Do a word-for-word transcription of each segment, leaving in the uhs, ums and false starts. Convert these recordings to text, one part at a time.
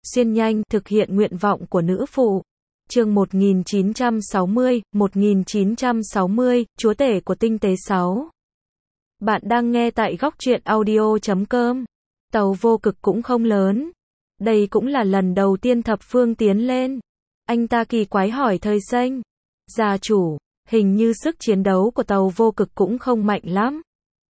xuyên nhanh, thực hiện nguyện vọng của nữ phụ. Chương một nghìn chín trăm sáu mươi, một nghìn chín trăm sáu mươi, chúa tể của tinh tế sáu. Bạn đang nghe tại góc truyện audio chấm com. Tàu vô cực cũng không lớn. Đây cũng là lần đầu tiên thập phương tiến lên. Anh ta kỳ quái hỏi Thời Xanh. Gia chủ, hình như sức chiến đấu của tàu vô cực cũng không mạnh lắm.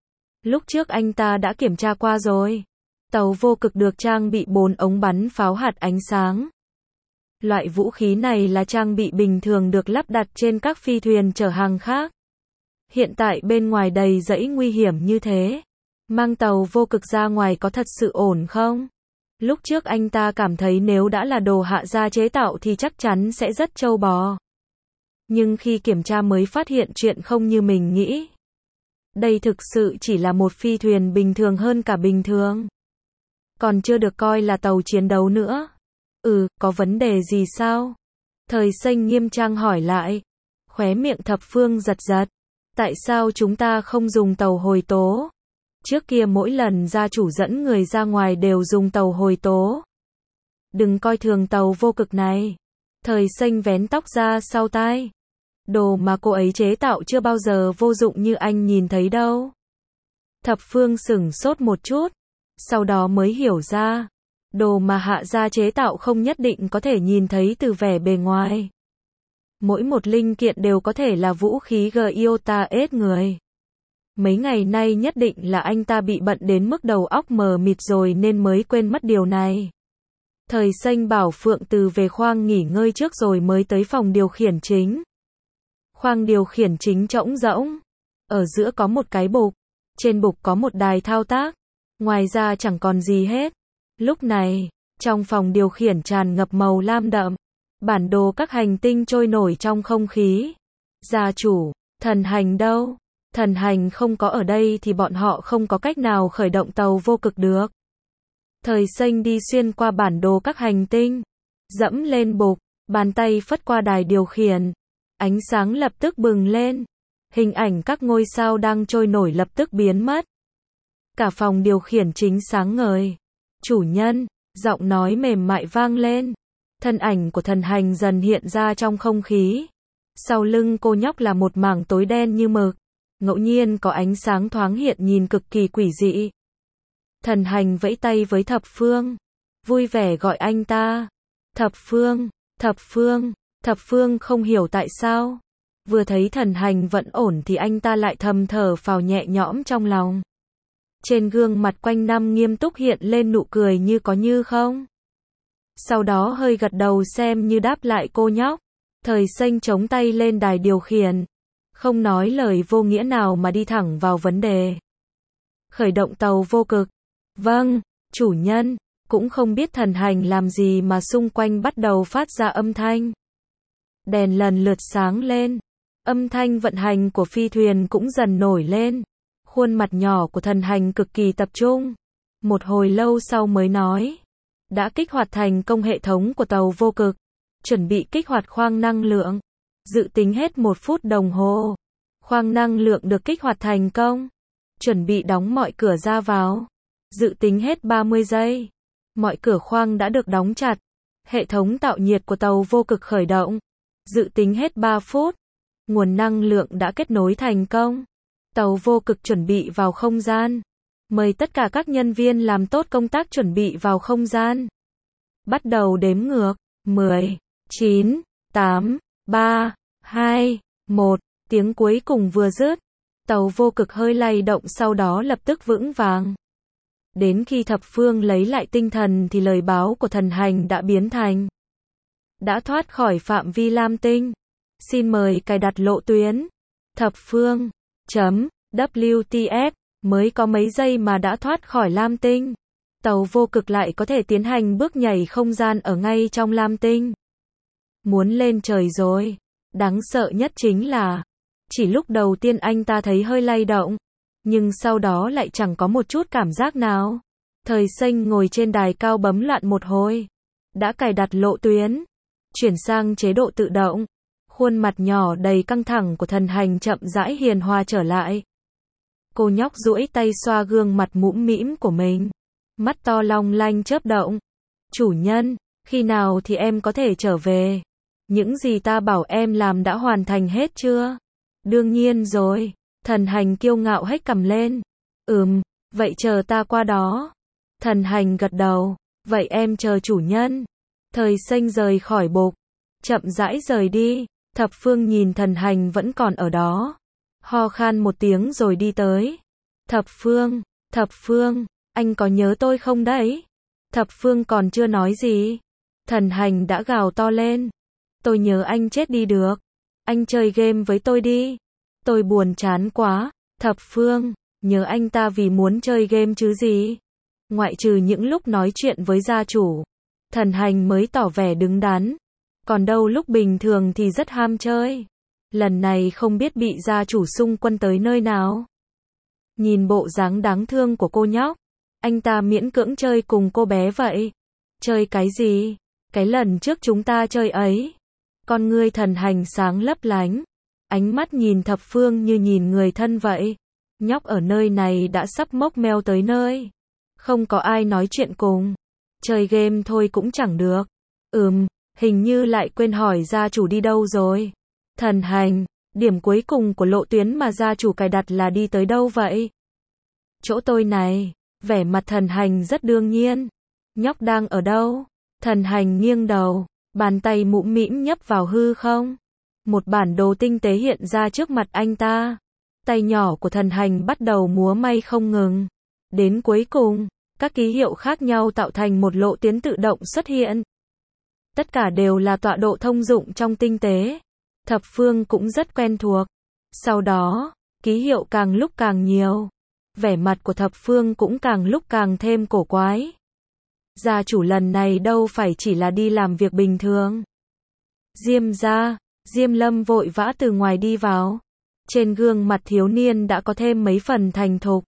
Lúc trước anh ta đã kiểm tra qua rồi. Tàu vô cực được trang bị bốn ống bắn pháo hạt ánh sáng. Loại vũ khí này là trang bị bình thường được lắp đặt trên các phi thuyền chở hàng khác. Hiện tại bên ngoài đầy dãy nguy hiểm như thế. Mang tàu vô cực ra ngoài có thật sự ổn không? Lúc trước anh ta cảm thấy nếu đã là đồ hạ gia chế tạo thì chắc chắn sẽ rất trâu bò. Nhưng khi kiểm tra mới phát hiện chuyện không như mình nghĩ. Đây thực sự chỉ là một phi thuyền bình thường hơn cả bình thường. Còn chưa được coi là tàu chiến đấu nữa. Ừ, có vấn đề gì sao? Thời Xanh nghiêm trang hỏi lại. Khóe miệng thập phương giật giật. Tại sao chúng ta không dùng tàu hồi tố? Trước kia mỗi lần gia chủ dẫn người ra ngoài đều dùng tàu hồi tố. Đừng coi thường tàu vô cực này. Thời Xanh vén tóc ra sau tai. Đồ mà cô ấy chế tạo chưa bao giờ vô dụng như anh nhìn thấy đâu. Thập phương sửng sốt một chút. Sau đó mới hiểu ra. Đồ mà hạ gia chế tạo không nhất định có thể nhìn thấy từ vẻ bề ngoài. Mỗi một linh kiện đều có thể là vũ khí Giota ết người. Mấy ngày nay nhất định là anh ta bị bận đến mức đầu óc mờ mịt rồi nên mới quên mất điều này. Thời Xanh bảo Phượng Từ về khoang nghỉ ngơi trước rồi mới tới phòng điều khiển chính. Khoang điều khiển chính trống rỗng. Ở giữa có một cái bục. Trên bục có một đài thao tác. Ngoài ra chẳng còn gì hết. Lúc này, trong phòng điều khiển tràn ngập màu lam đậm. Bản đồ các hành tinh trôi nổi trong không khí. Gia chủ, thần hành đâu? Thần hành không có ở đây thì bọn họ không có cách nào khởi động tàu vô cực được. Thời Xanh đi xuyên qua bản đồ các hành tinh. Dẫm lên bục, bàn tay phất qua đài điều khiển. Ánh sáng lập tức bừng lên. Hình ảnh các ngôi sao đang trôi nổi lập tức biến mất. Cả phòng điều khiển chính sáng ngời. Chủ nhân, giọng nói mềm mại vang lên. Thân ảnh của thần hành dần hiện ra trong không khí. Sau lưng cô nhóc là một mảng tối đen như mực. Ngẫu nhiên có ánh sáng thoáng hiện nhìn cực kỳ quỷ dị. Thần hành vẫy tay với thập phương. Vui vẻ gọi anh ta. Thập phương, thập phương, thập phương không hiểu tại sao. Vừa thấy thần hành vẫn ổn thì anh ta lại thầm thở phào nhẹ nhõm trong lòng. Trên gương mặt quanh năm nghiêm túc hiện lên nụ cười như có như không. Sau đó hơi gật đầu xem như đáp lại cô nhóc. Thời Xanh chống tay lên đài điều khiển. Không nói lời vô nghĩa nào mà đi thẳng vào vấn đề. Khởi động tàu vô cực. Vâng, chủ nhân. Cũng không biết thần hành làm gì mà xung quanh bắt đầu phát ra âm thanh. Đèn lần lượt sáng lên. Âm thanh vận hành của phi thuyền cũng dần nổi lên. Khuôn mặt nhỏ của thần hành cực kỳ tập trung. Một hồi lâu sau mới nói. Đã kích hoạt thành công hệ thống của tàu vô cực. Chuẩn bị kích hoạt khoang năng lượng. Dự tính hết một phút đồng hồ. Khoang năng lượng được kích hoạt thành công. Chuẩn bị đóng mọi cửa ra vào. Dự tính hết ba mươi giây. Mọi cửa khoang đã được đóng chặt. Hệ thống tạo nhiệt của tàu vô cực khởi động. Dự tính hết ba phút. Nguồn năng lượng đã kết nối thành công. Tàu vô cực chuẩn bị vào không gian. Mời tất cả các nhân viên làm tốt công tác chuẩn bị vào không gian. Bắt đầu đếm ngược. mười, chín, tám, ba, hai, một. Tiếng cuối cùng vừa dứt. Tàu vô cực hơi lay động sau đó lập tức vững vàng. Đến khi thập phương lấy lại tinh thần thì lời báo của thần hành đã biến thành. Đã thoát khỏi phạm vi lam tinh. Xin mời cài đặt lộ tuyến. Thập phương. Chấm. W T F. Mới có mấy giây mà đã thoát khỏi lam tinh. Tàu vô cực lại có thể tiến hành bước nhảy không gian ở ngay trong lam tinh. Muốn lên trời rồi. Đáng sợ nhất chính là. Chỉ lúc đầu tiên anh ta thấy hơi lay động. Nhưng sau đó lại chẳng có một chút cảm giác nào. Thời Xanh ngồi trên đài cao bấm loạn một hồi. Đã cài đặt lộ tuyến. Chuyển sang chế độ tự động. Khuôn mặt nhỏ đầy căng thẳng của thần hành chậm rãi hiền hòa trở lại. Cô nhóc duỗi tay xoa gương mặt mũm mĩm của mình. Mắt to long lanh chớp động. Chủ nhân, Khi nào thì em có thể trở về? Những gì ta bảo em làm đã hoàn thành hết chưa? Đương nhiên rồi. Thần Hành kiêu ngạo hếch cằm lên. Ừm, vậy chờ ta qua đó. Thần Hành gật đầu. Vậy em chờ chủ nhân. Thời Xanh rời khỏi bục. Chậm rãi rời đi. Thập Phương nhìn Thần Hành vẫn còn ở đó. Ho khan một tiếng rồi đi tới. Thập Phương, Thập Phương, anh có nhớ tôi không đấy? Thập Phương còn chưa nói gì. Thần Hành đã gào to lên. Tôi nhớ anh chết đi được. Anh chơi game với tôi đi. Tôi buồn chán quá. Thập Phương, nhớ anh ta vì muốn chơi game chứ gì. Ngoại trừ những lúc nói chuyện với gia chủ, Thần Hành mới tỏ vẻ đứng đắn. Còn đâu lúc bình thường thì rất ham chơi. Lần này không biết bị gia chủ xung quân tới nơi nào. Nhìn bộ dáng đáng thương của cô nhóc, anh ta miễn cưỡng chơi cùng cô bé vậy. Chơi cái gì? Cái lần trước chúng ta chơi ấy. Con ngươi Thần Hành sáng lấp lánh. Ánh mắt nhìn Thập Phương như nhìn người thân vậy. Nhóc ở nơi này đã sắp mốc meo tới nơi. Không có ai nói chuyện cùng. Chơi game thôi cũng chẳng được. Ừm, hình như lại quên hỏi gia chủ đi đâu rồi. Thần Hành, điểm cuối cùng của lộ tuyến mà gia chủ cài đặt là đi tới đâu vậy? Chỗ tôi này. Vẻ mặt Thần Hành rất đương nhiên. Nhóc đang ở đâu? Thần Hành nghiêng đầu, bàn tay mũm mĩm nhấp vào hư không. Một bản đồ tinh tế hiện ra trước mặt anh ta. Tay nhỏ của Thần Hành bắt đầu múa may không ngừng. Đến cuối cùng, các ký hiệu khác nhau tạo thành một lộ tuyến tự động xuất hiện. Tất cả đều là tọa độ thông dụng trong tinh tế. Thập Phương cũng rất quen thuộc. Sau đó, ký hiệu càng lúc càng nhiều. Vẻ mặt của Thập Phương cũng càng lúc càng thêm cổ quái. Gia chủ lần này đâu phải chỉ là đi làm việc bình thường. Diêm gia, Diêm Lâm vội vã từ ngoài đi vào. Trên gương mặt thiếu niên đã có thêm mấy phần thành thục.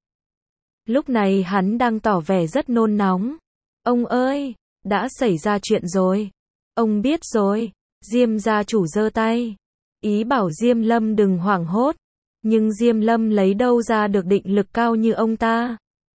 Lúc này hắn đang tỏ vẻ rất nôn nóng. Ông ơi, đã xảy ra chuyện rồi. Ông biết rồi. Diêm gia chủ giơ tay. Ý bảo Diêm Lâm đừng hoảng hốt. Nhưng Diêm Lâm lấy đâu ra được định lực cao như ông ta.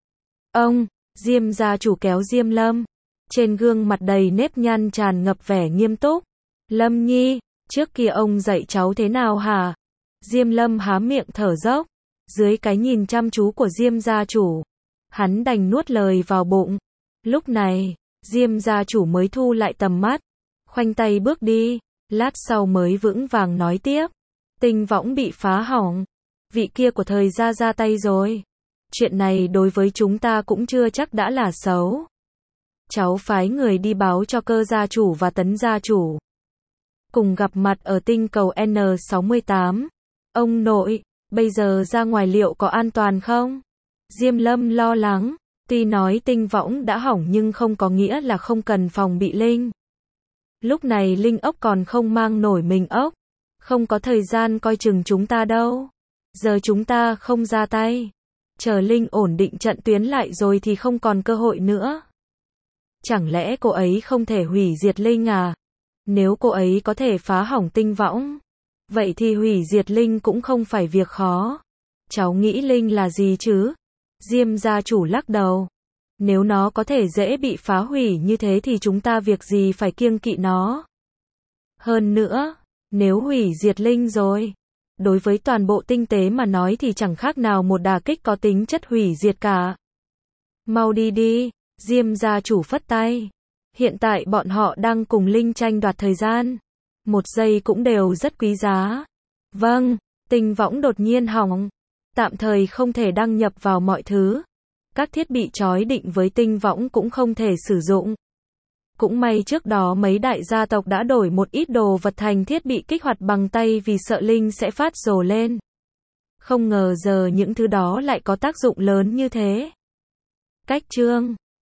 Ông, Diêm gia chủ kéo Diêm Lâm. Trên gương mặt đầy nếp nhăn tràn ngập vẻ nghiêm túc. Lâm Nhi, trước kia ông dạy cháu thế nào hả? Diêm Lâm há miệng thở dốc. Dưới cái nhìn chăm chú của Diêm gia chủ, hắn đành nuốt lời vào bụng. Lúc này, Diêm gia chủ mới thu lại tầm mắt. Khoanh tay bước đi. Lát sau mới vững vàng nói tiếp. Tinh võng bị phá hỏng. Vị kia của thời gia ra tay rồi. Chuyện này đối với chúng ta cũng chưa chắc đã là xấu. Cháu phái người đi báo cho Cơ gia chủ và Tấn gia chủ. Cùng gặp mặt ở tinh cầu N sáu mươi tám. Ông nội, bây giờ ra ngoài liệu có an toàn không? Diêm Lâm lo lắng. Tuy nói tinh võng đã hỏng nhưng không có nghĩa là không cần phòng bị linh. Lúc này linh ốc còn không mang nổi mình ốc. Không có thời gian coi chừng chúng ta đâu. Giờ chúng ta không ra tay. Chờ linh ổn định trận tuyến lại rồi thì không còn cơ hội nữa. Chẳng lẽ cô ấy không thể hủy diệt linh à? Nếu cô ấy có thể phá hỏng tinh võng, vậy thì hủy diệt linh cũng không phải việc khó. Cháu nghĩ linh là gì chứ? Diêm gia chủ lắc đầu. Nếu nó có thể dễ bị phá hủy như thế thì chúng ta việc gì phải kiêng kỵ nó. Hơn nữa, nếu hủy diệt linh rồi, đối với toàn bộ tinh tế mà nói thì chẳng khác nào một đả kích có tính chất hủy diệt cả. Mau đi đi, Diêm gia chủ phất tay. Hiện tại bọn họ đang cùng linh tranh đoạt thời gian. Một giây cũng đều rất quý giá. Vâng, tinh võng đột nhiên hỏng. Tạm thời không thể đăng nhập vào mọi thứ. Các thiết bị trói định với tinh võng cũng không thể sử dụng. Cũng may trước đó mấy đại gia tộc đã đổi một ít đồ vật thành thiết bị kích hoạt bằng tay vì sợ linh sẽ phát rồ lên. Không ngờ giờ những thứ đó lại có tác dụng lớn như thế. Cách chương